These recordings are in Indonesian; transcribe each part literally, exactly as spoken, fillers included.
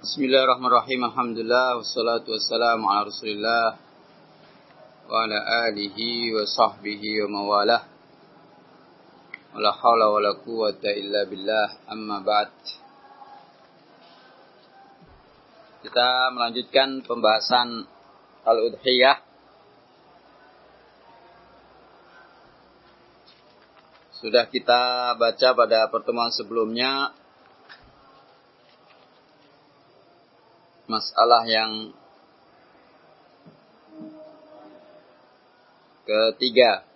Bismillahirrahmanirrahim. Alhamdulillah wassalatu wassalamu ala Rasulillah wa ala alihi wa sahbihi wa mawalah. Wala haula wala quwwata illa billah. Amma ba'd. Kita melanjutkan pembahasan al-udhiyah. Sudah kita baca pada pertemuan sebelumnya masalah yang ketiga,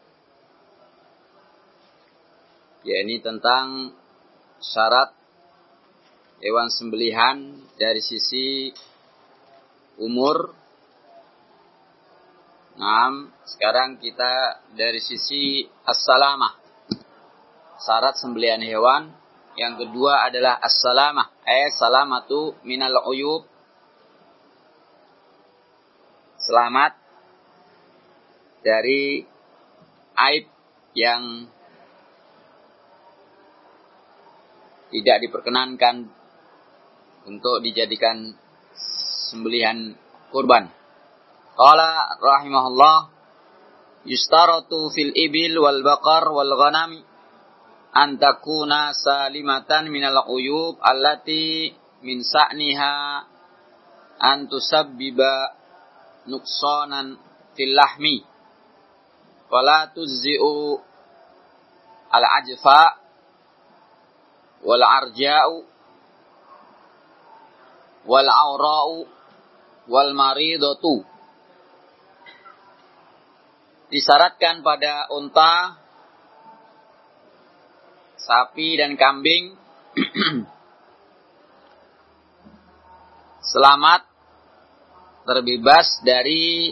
yakni tentang syarat hewan sembelihan dari sisi umur. Nah, sekarang kita dari sisi as-salamah, syarat sembelihan hewan. Yang kedua adalah as-salamah, eh salamatu minal uyub, selamat dari aib yang tidak diperkenankan untuk dijadikan sembelihan kurban. Qala rahimahullah, yustaratu fil ibil wal baqar wal ghanami an takuna salimatan minal uyub allati min sa'niha an tusabbiba nuqsanan fil lahmi wala tuzzi'u al-ajfa wal arja'u wal awra'u wal maridatu. Disyaratkan pada unta, sapi dan kambing selamat, terbebas dari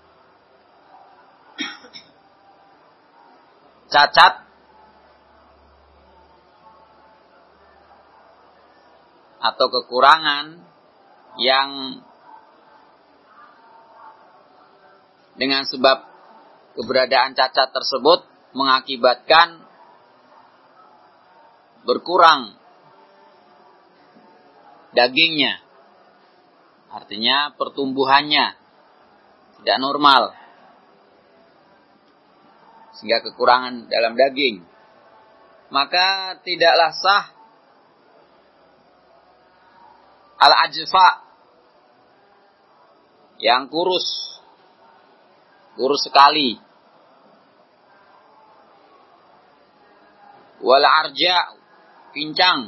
cacat atau kekurangan yang dengan sebab keberadaan cacat tersebut mengakibatkan berkurang dagingnya. Artinya pertumbuhannya tidak normal, sehingga kekurangan dalam daging. Maka tidaklah sah al-ajfa, yang kurus, kurus sekali, wal arja, pincang,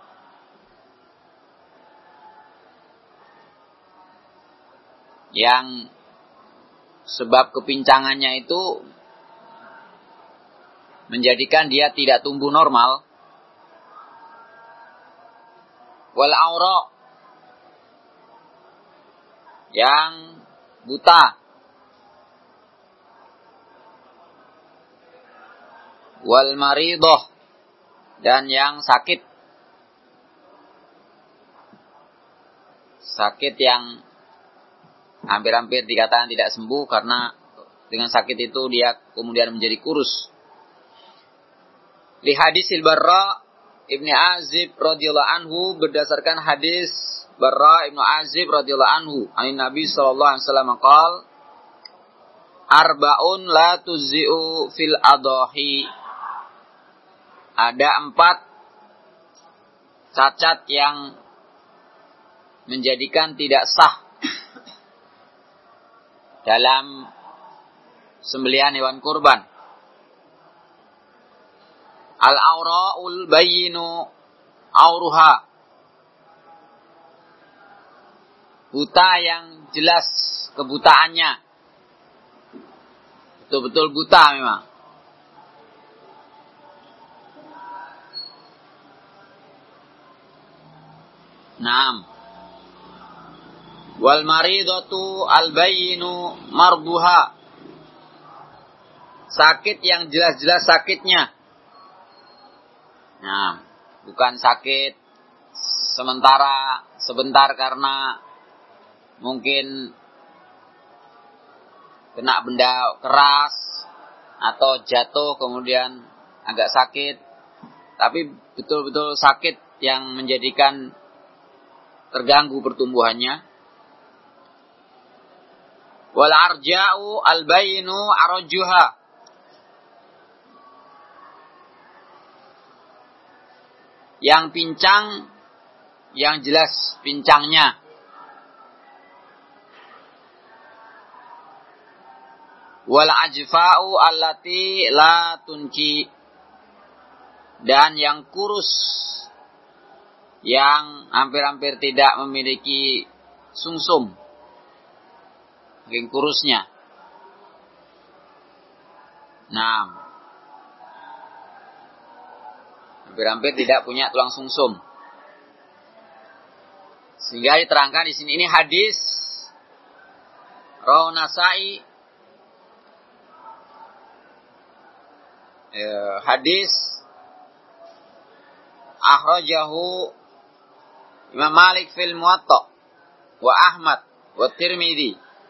yang sebab kepincangannya itu menjadikan dia tidak tumbuh normal. Wal aura, yang buta. Wal maridoh, dan yang sakit. Sakit yang hampir-hampir dikatakan tidak sembuh, karena dengan sakit itu dia kemudian menjadi kurus. Li hadisil Barra Ibnu Azib radhiyallahu anhu, berdasarkan hadis Barra Ibnu Azib radhiyallahu anhu, an Nabi sallallahu alaihi wasallam qaal, arba'un la tuzzi'u fil adahi. Ada empat cacat yang menjadikan tidak sah dalam sembelihan hewan kurban. Al-aura'ul bayyinu auruha, buta yang jelas kebutaannya, betul-betul buta memang. Naam. Wal maridatu al bayyinu marbuha, sakit yang jelas-jelas sakitnya. Nah, bukan sakit sementara sebentar karena mungkin kena benda keras atau jatuh kemudian agak sakit, tapi betul-betul sakit yang menjadikan terganggu pertumbuhannya. Wal arja'u al-bayinu arjuha. Yang pincang, yang jelas pincangnya. Wal ajfa'u allati la tunki. Dan yang kurus, yang hampir-hampir tidak memiliki sumsum, saking kurusnya. Nah, hampir-hampir tidak punya tulang sumsum. Sehingga diterangkan di sini, ini hadis Rawahu Nasai, eh, hadis akhrajahu Imam Malik fil Muwatta wa Ahmad wa Tirmidzi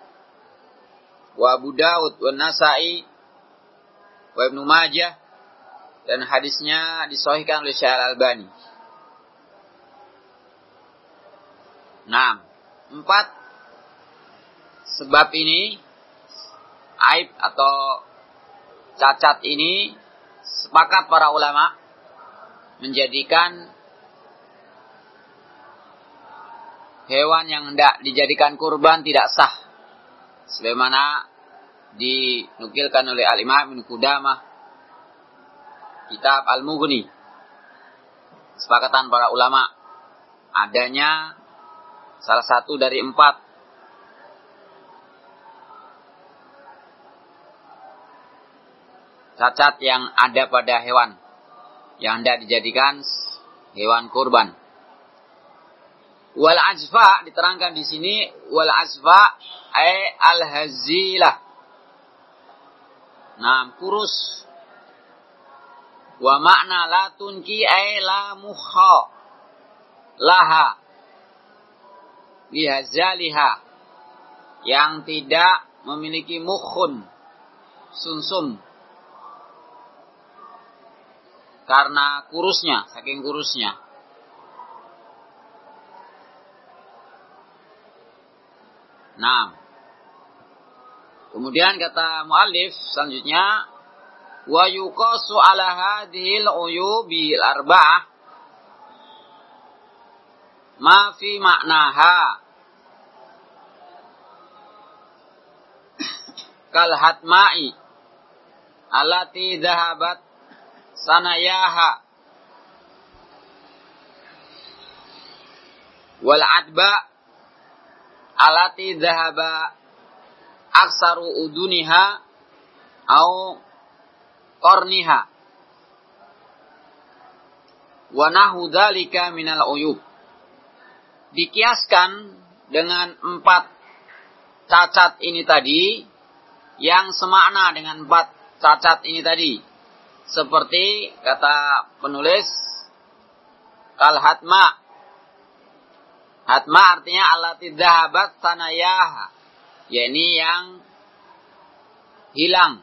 wa Abu Dawud wa Nasai wa Ibnu Majah, dan hadisnya disahihkan oleh Syekh Al-Albani. Nah, empat sebab ini, aib atau cacat ini, sepakat para ulama menjadikan hewan yang hendak dijadikan kurban tidak sah, sebagaimana dinukilkan oleh Al-Imam Ibnu Qudamah kitab Al-Mughni. Kesepakatan para ulama adanya salah satu dari empat cacat yang ada pada hewan yang hendak dijadikan hewan kurban. Wal azfa diterangkan di sini, wal azfa ay al hazilah. Nah, kurus. Wa makna la tunki ay la mukha laha lihazaliha, yang tidak memiliki mukhun, sumsum, karena kurusnya, saking kurusnya. Nah, kemudian kata muallif selanjutnya, wa yuqasu ala hadhil uyubil arba'ah ma fi maknaha kal hatma'i allati dhahabat sanayaha wal adba alati dhahaba aksaru uduniha au qarniha wa nahu dzalika minal uyub. Dikiaskan dengan empat cacat ini tadi, yang semakna dengan empat cacat ini tadi, seperti kata penulis kal hatma. Hatma artinya allati dhahabat sanayaha, yakni yang hilang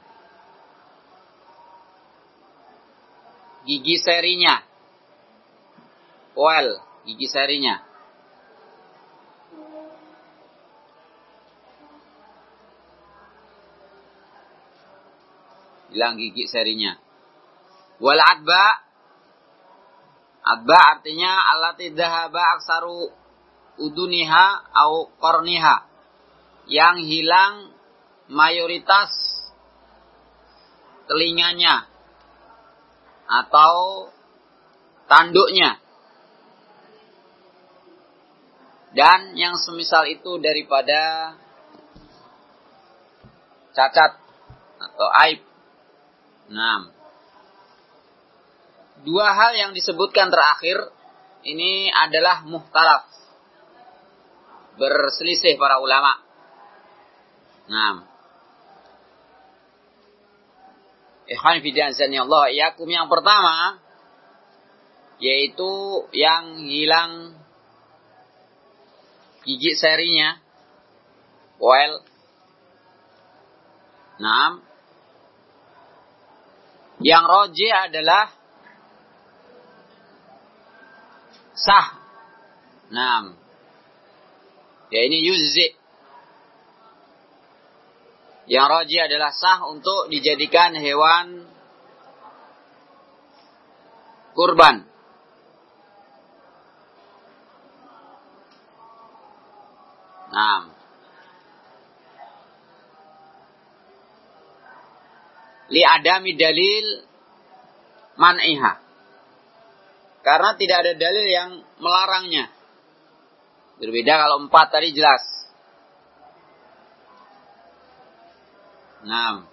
gigi serinya, well, gigi serinya. Hilang gigi serinya. Wal adba, adba artinya allati dhahaba aksaru uduniha au qarniha, yang hilang mayoritas telinganya atau tanduknya, dan yang semisal itu daripada cacat atau aib. Nah, dua hal yang disebutkan terakhir ini adalah mukhtalaf, berselisih para ulama. Nah, ikhwan fillah Allah iyakum, yang pertama yaitu yang hilang gigi serinya, well. Nah, yang roji adalah sah. Nah, Ya ini yuzzi. Yang rajih adalah sah untuk dijadikan hewan kurban. Nah, li adami dalil man'iha. Karena tidak ada dalil yang melarangnya. Berbeda kalau empat tadi jelas. Nah,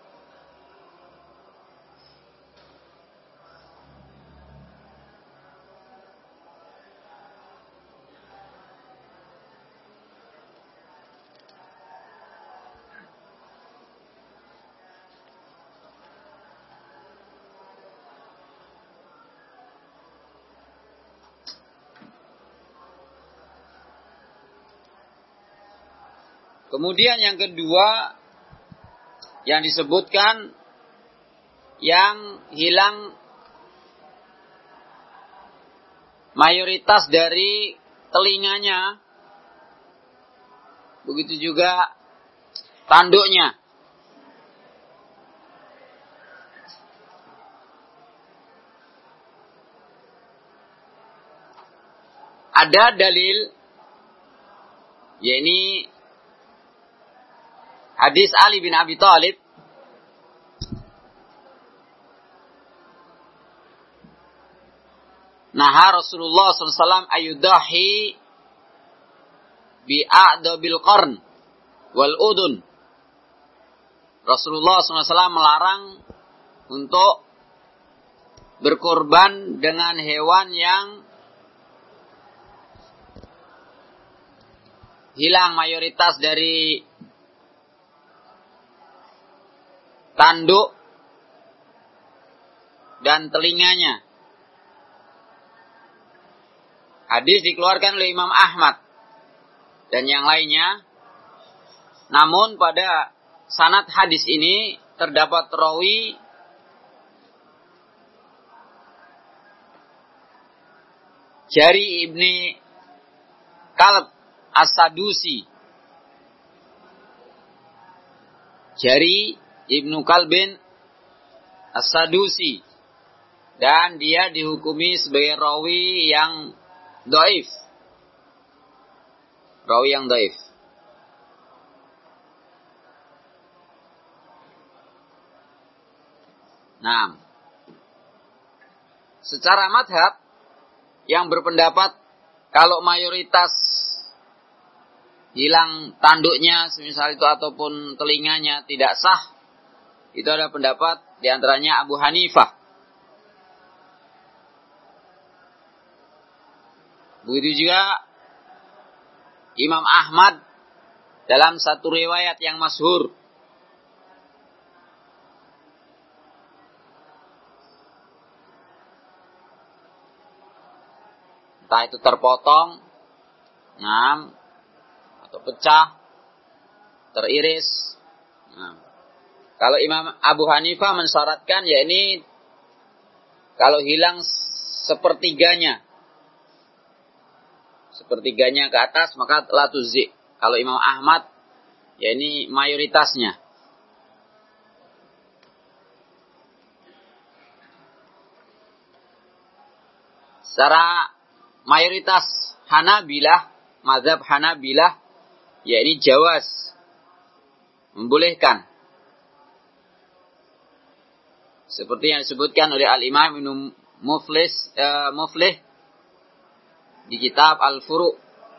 kemudian yang kedua yang disebutkan yang hilang mayoritas dari telinganya, begitu juga tanduknya. Ada dalil, yakni hadis Ali bin Abi Thalib naha Rasulullah sallallahu alaihi wasallam ayudahi bi'a'dabil qarn wal udun. Rasulullah sallallahu alaihi wasallam melarang untuk berkorban dengan hewan yang hilang mayoritas dari tanduk dan telinganya. Hadis dikeluarkan oleh Imam Ahmad dan yang lainnya. Namun pada sanad hadis ini terdapat rawi Jari ibni Kalb As-Sadusi. Jari Ibnu Kalbin As-Sadusi, dan dia dihukumi sebagai rawi yang dhaif. Rawi yang dhaif. Nah, secara madhab yang berpendapat kalau mayoritas hilang tanduknya, semisal itu ataupun telinganya tidak sah, itu ada pendapat diantaranya Abu Hanifah. Begitu juga Imam Ahmad dalam satu riwayat yang masyhur. Entah itu terpotong, nah, atau pecah, teriris. Nah, kalau Imam Abu Hanifah mensyaratkan, ya ini kalau hilang sepertiganya, sepertiganya ke atas, maka la tuzi. Kalau Imam Ahmad, ya ini mayoritasnya. Secara mayoritas Hanabilah, mazhab Hanabilah, ya ini jawaz, membolehkan. Seperti yang disebutkan oleh Al-Imam Ibnu Muflis, uh, Muflih di kitab Al-Furu'.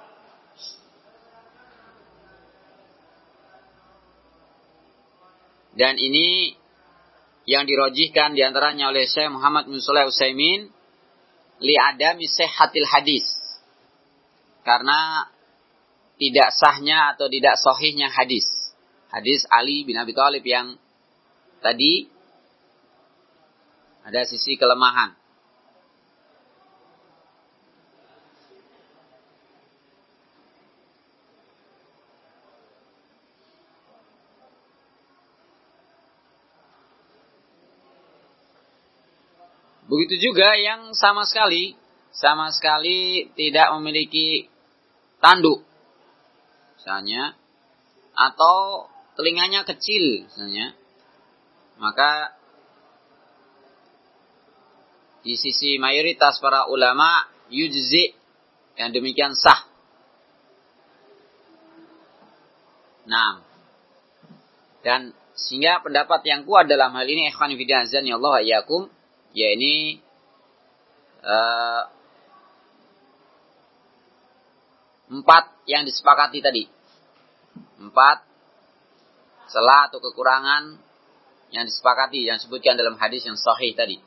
Dan ini yang dirojihkan diantaranya oleh Syekh Muhammad bin Shalih Al-Utsaimin li adami sihhatil hadis. Karena tidak sahnya atau tidak sahihnya hadis. Hadis Ali bin Abi Thalib yang tadi ada sisi kelemahan. Begitu juga yang sama sekali, sama sekali tidak memiliki tanduk. misalnya, atau telinganya kecil misalnya, maka di sisi mayoritas para ulama yujzi, yang demikian sah. Nah, dan sehingga pendapat yang kuat dalam hal ini, ikhwan fillah azan ya Allah iyyakum, ya ini uh, empat yang disepakati tadi. Empat celah atau kekurangan yang disepakati, yang disebutkan dalam hadis yang sahih tadi.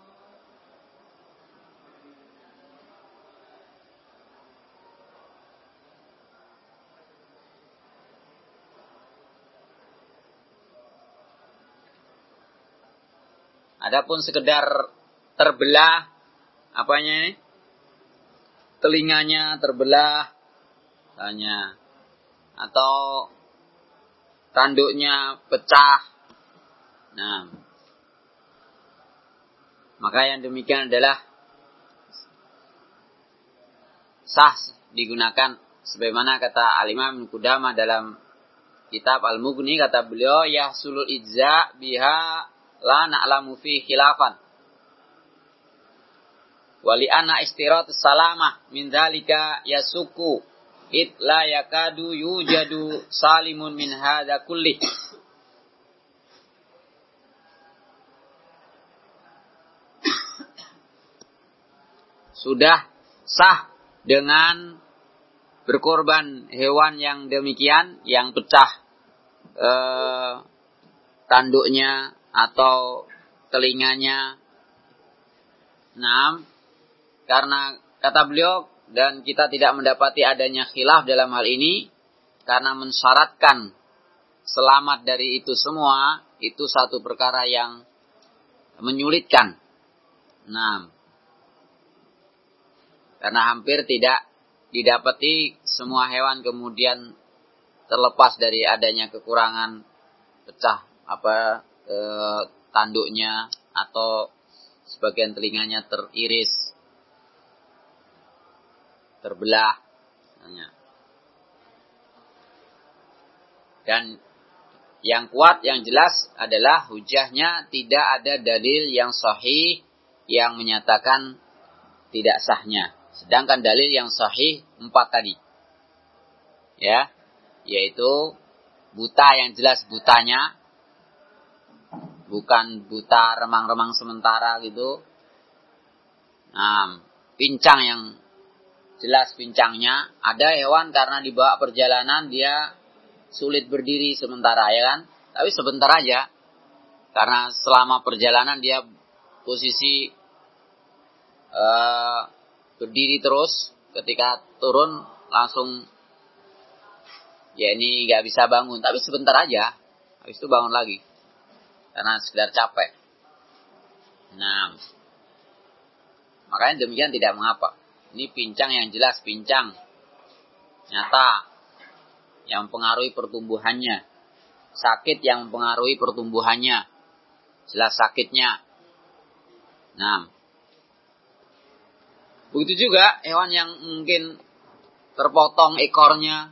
Adapun sekedar terbelah, apanya ini? Telinganya terbelah, misalnya, atau tanduknya pecah. Nah, maka yang demikian adalah sah digunakan, sebagaimana kata Al-Imam Ibnu Qudamah dalam kitab Al-Mughni, kata beliau, yahsulul ijza biha la na'lamu fi khilafan. Wali anna istirat salamah min dzalika yasuku it la yakadu yujadu salimun min hadza kulli. Sudah sah dengan berkorban hewan yang demikian, yang pecah eh, tanduknya atau telinganya. Nah, karena kata beliau, dan kita tidak mendapati adanya khilaf dalam hal ini, karena mensyaratkan selamat dari itu semua, itu satu perkara yang menyulitkan. Nah, karena hampir tidak didapati semua hewan kemudian terlepas dari adanya kekurangan pecah apa e, tanduknya atau sebagian telinganya teriris, terbelah. Dan yang kuat, yang jelas adalah hujahnya tidak ada dalil yang sahih yang menyatakan tidak sahnya. Sedangkan dalil yang sahih empat tadi, ya, yaitu buta yang jelas butanya, bukan buta remang-remang sementara gitu. Nah, pincang yang jelas pincangnya. Ada hewan karena dibawa perjalanan dia sulit berdiri sementara, ya kan? Tapi sebentar aja, karena selama perjalanan dia posisi uh, berdiri terus, ketika turun langsung ya ini nggak bisa bangun, tapi sebentar aja, habis itu bangun lagi karena sekedar capek. Nah, makanya demikian tidak mengapa. Ini pincang yang jelas, pincang nyata yang mempengaruhi pertumbuhannya, sakit yang mempengaruhi pertumbuhannya, jelas sakitnya. Nah, begitu juga hewan yang mungkin terpotong ekornya.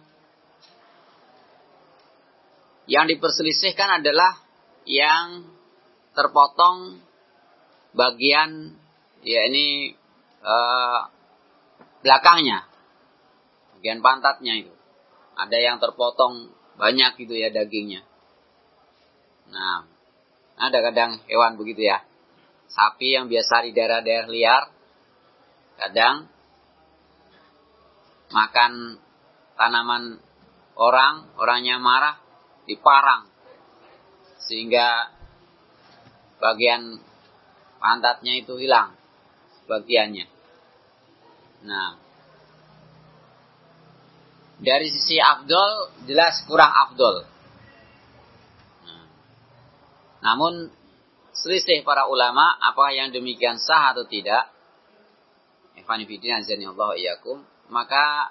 Yang diperselisihkan adalah yang terpotong bagian, ya ini eh, belakangnya, bagian pantatnya itu. Ada yang terpotong banyak gitu ya dagingnya. Nah, ada kadang hewan begitu ya. Sapi yang biasa di daerah-daerah liar, kadang makan tanaman orang, orangnya marah, diparang. Sehingga bagian pantatnya itu hilang, bagiannya. Nah, dari sisi afdol, jelas kurang afdol. Nah, namun, selisih para ulama, apakah yang demikian sah atau tidak, maka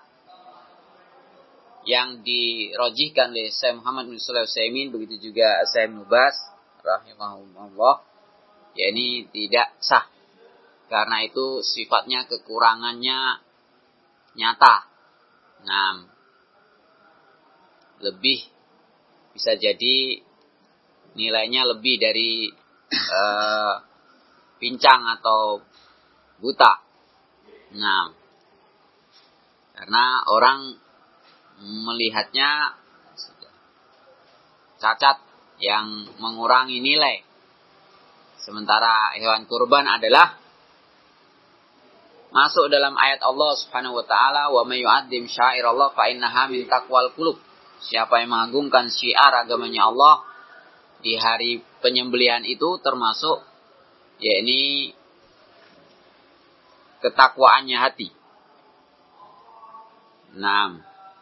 yang dirojihkan oleh Syekh Muhammad bin Shalih Al-Utsaimin, begitu juga Syekh Ibnu Baz rahimahumullah, ya ini tidak sah, karena itu sifatnya kekurangannya nyata. Nah, lebih, bisa jadi nilainya lebih dari uh, pincang atau buta. Nah, karena orang melihatnya cacat yang mengurangi nilai. Sementara hewan kurban adalah masuk dalam ayat Allah Subhanahu wa taala, "Wa may yu'azzim sya'irallah fa innaha min taqwal qulub." Siapa yang mengagungkan syiar agamanya Allah di hari penyembelihan itu termasuk yakni ketakwaannya hati. Naam.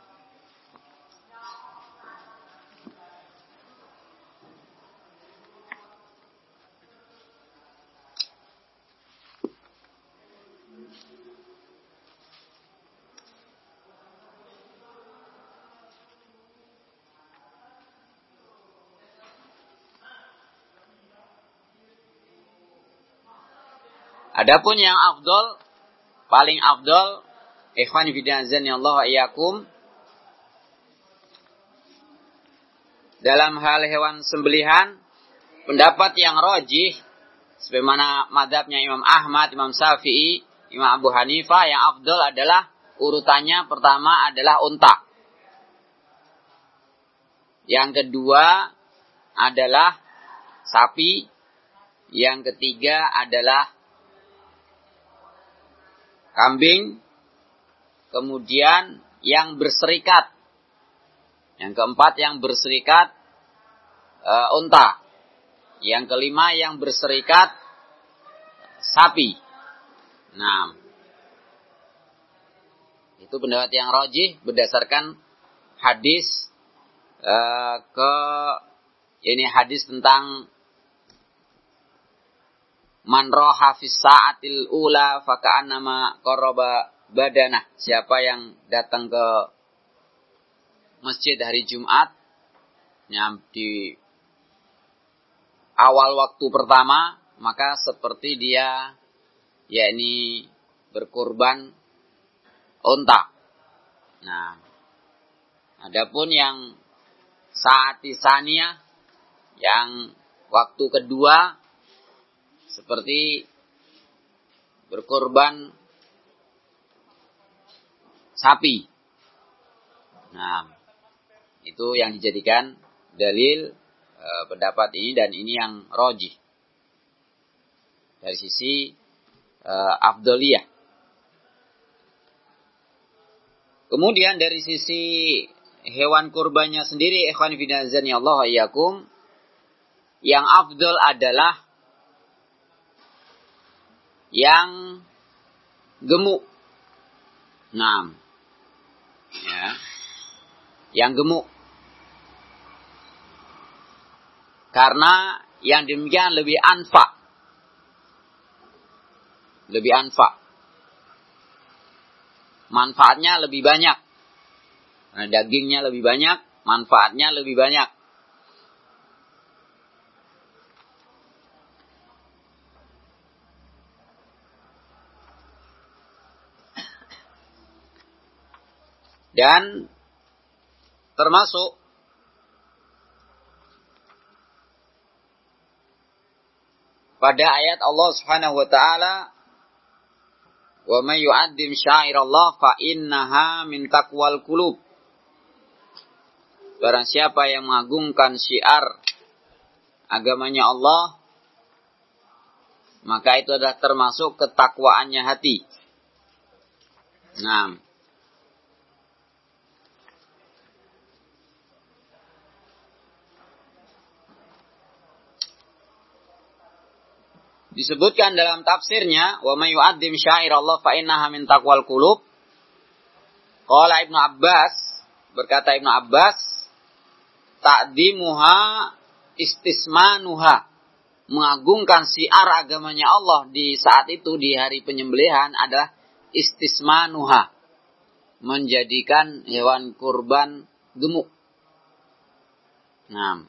Adapun yang afdol, paling afdol, ikhwan fillah azanillahu wa iyyakum, dalam hal hewan sembelihan, pendapat yang rajih, sebagaimana mazhabnya Imam Ahmad, Imam Syafi'i, Imam Abu Hanifah, yang afdol adalah urutannya pertama adalah unta. Yang kedua adalah sapi, yang ketiga adalah kambing, kemudian yang berserikat. Yang keempat yang berserikat e, unta. Yang kelima yang berserikat sapi. Nah, itu pendapat yang rajih berdasarkan hadis e, ke ini hadis tentang man roha fis sa'atil ula faka'annama qarraba badanah. Siapa yang datang ke masjid hari Jumat yang di awal waktu pertama, maka seperti dia yakni berkurban unta. Nah, adapun yang saati saniyah, yang waktu kedua seperti berkorban sapi. Nah, itu yang dijadikan dalil e, pendapat ini, dan ini yang rajih dari sisi e, afdoliyah. Kemudian dari sisi hewan kurbannya sendiri, ikhwan fillah azanillahu wa iyyakum, yang afdol adalah yang gemuk. Nah, ya, yang gemuk. Karena yang demikian lebih anfa, lebih anfa. Manfaatnya lebih banyak. Nah, dagingnya lebih banyak, manfaatnya lebih banyak. Dan termasuk pada ayat Allah Subhanahu wa taala, "Wa may yu'azzim sya'irallah fa innaha min taqwal qulub." Barang siapa yang mengagungkan syiar agamanya Allah, maka itu adalah termasuk ketakwaannya hati. Nah, disebutkan dalam tafsirnya, "Wa may yu'azzim sya'irallah fa innaha min taqwal qulub." Qala Ibnu Abbas, berkata Ibnu Abbas, "Ta'dzimuha istismanuha." Mengagungkan syiar agamanya Allah di saat itu, di hari penyembelihan, adalah istismanuha, menjadikan hewan kurban gemuk. Nah,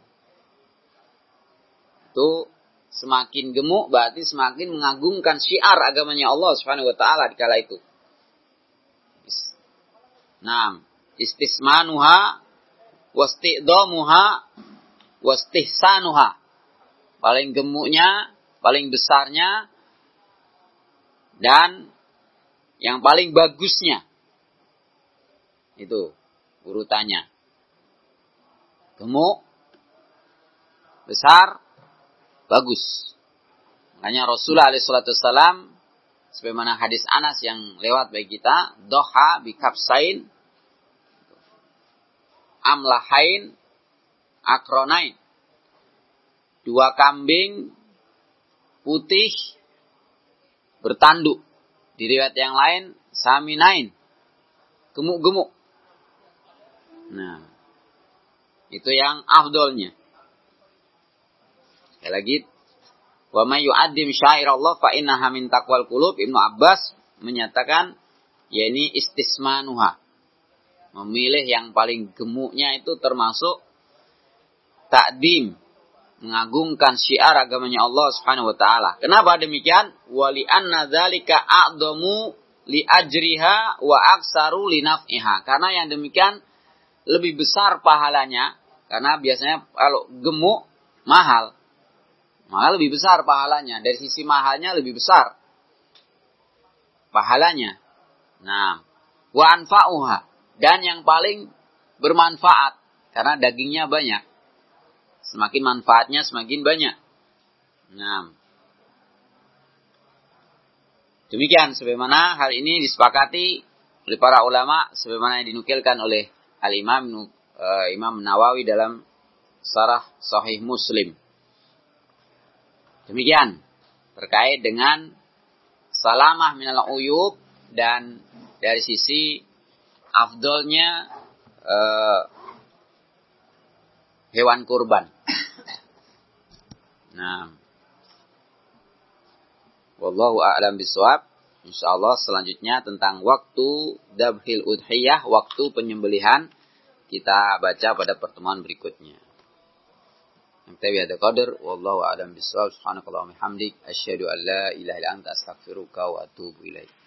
itu semakin gemuk berarti semakin mengagungkan syiar agamanya Allah Subhanahu wa taala di kala itu. Nah, istismanuha wasti'dhamuha wastihsanuha. Paling gemuknya, paling besarnya, dan yang paling bagusnya. Itu urutannya. Gemuk, besar, bagus. Makanya Rasulullah alaihi salatu wassalam, sebagaimana hadis Anas yang lewat bagi kita, doha bikapsain, amlahain, akronain. Dua kambing putih bertanduk. Di riwayat yang lain, saminain, gemuk-gemuk. Nah, itu yang afdolnya. Sekali lagi, wa may yu'addim syairallah fa innaha min taqwal qulub. Ibnu Abbas menyatakan, yakni istismanuha. Memilih yang paling gemuknya itu termasuk takdim, mengagungkan syiar agamanya Allah Subhanahu wa taala. Kenapa demikian? Wa li anna dzalika a'dhamu li ajriha wa aksaru li naf'iha. Karena yang demikian lebih besar pahalanya, karena biasanya kalau gemuk mahal. Maka lebih besar pahalanya. Dari sisi mahalnya lebih besar pahalanya. Nah, wa anfa'uha, dan yang paling bermanfaat karena dagingnya banyak. Semakin manfaatnya semakin banyak. Nah, demikian sebagaimana hal ini disepakati oleh para ulama, sebagaimana yang dinukilkan oleh Al-Imam uh, Imam Nawawi dalam Syarah Sahih Muslim. Demikian terkait dengan salamah minal uyub, dan dari sisi afdolnya uh, hewan kurban. Nah, wallahu a'lam bishawab. Insyaallah selanjutnya tentang waktu dzabhil udhiyah, waktu penyembelihan, kita baca pada pertemuan berikutnya. Naktabi hadza qadar, wallahu a'lam bishawab. Subhanakallahumma hamdik, asyhadu an la ilaha illa anta, astaghfiruka wa atubu ilaik.